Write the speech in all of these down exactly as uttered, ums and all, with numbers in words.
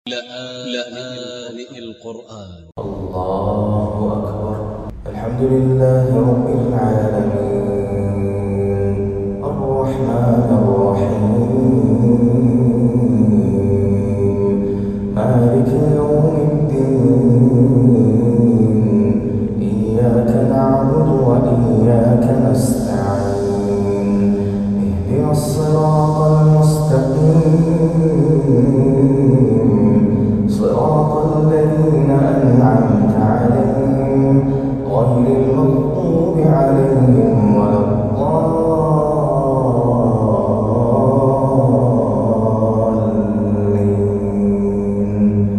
لآن القرآن. الله أكبر. الحمد لله رب العالمين الرحمن الرحيم مالك يوم الدين إياك نعبد وإياك نستعين اهدنا الصراط المستقيم صراط الذين أنعمت عليهم غير المغضوب عليهم ولا الضالين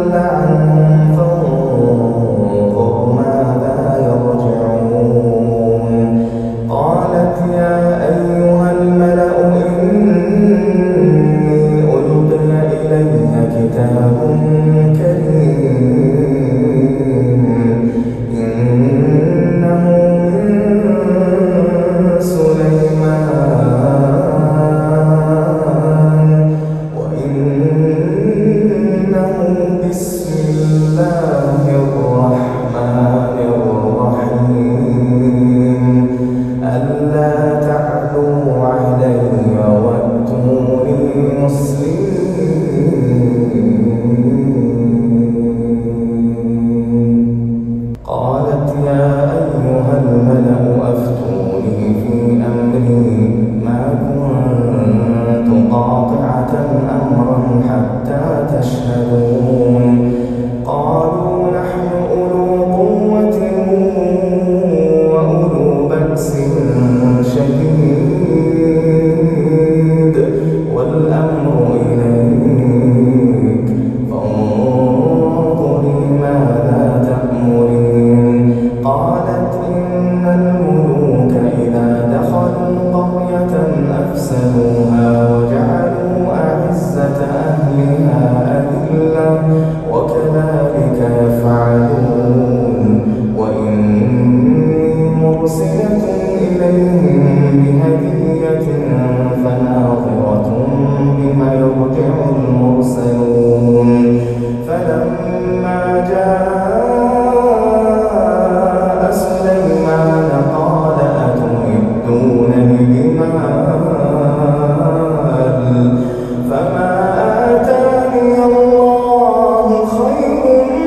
ضل عنهم فانظر ماذا يرجعون. قالت يا أيها الملأ إني ألقي إلي كتاب كريم إنه من سليمان وإنه بسم الله الرحمن الرحيم ألا تعلوا علي وأتوني مسلمين. قالت يا أيها الملأ أفتوني في أمري ما كنت قاطعة أمرا حتى تشهدون. قالوا نحن أولو قوة وأولو بأس شديد والأمر إليك فانظري ماذا تأمرين. قالت إن الملوك إذا دخلوا قرية أفسدوها وجعلوا أعزة أهلها أذلة وكذلك يفعلون. وإني مرسلة إليهم بهدية فناظرة بما يرجع المرسلون. فلما جاء سليمان قال أتمدونني بمال فما آتاني الله خير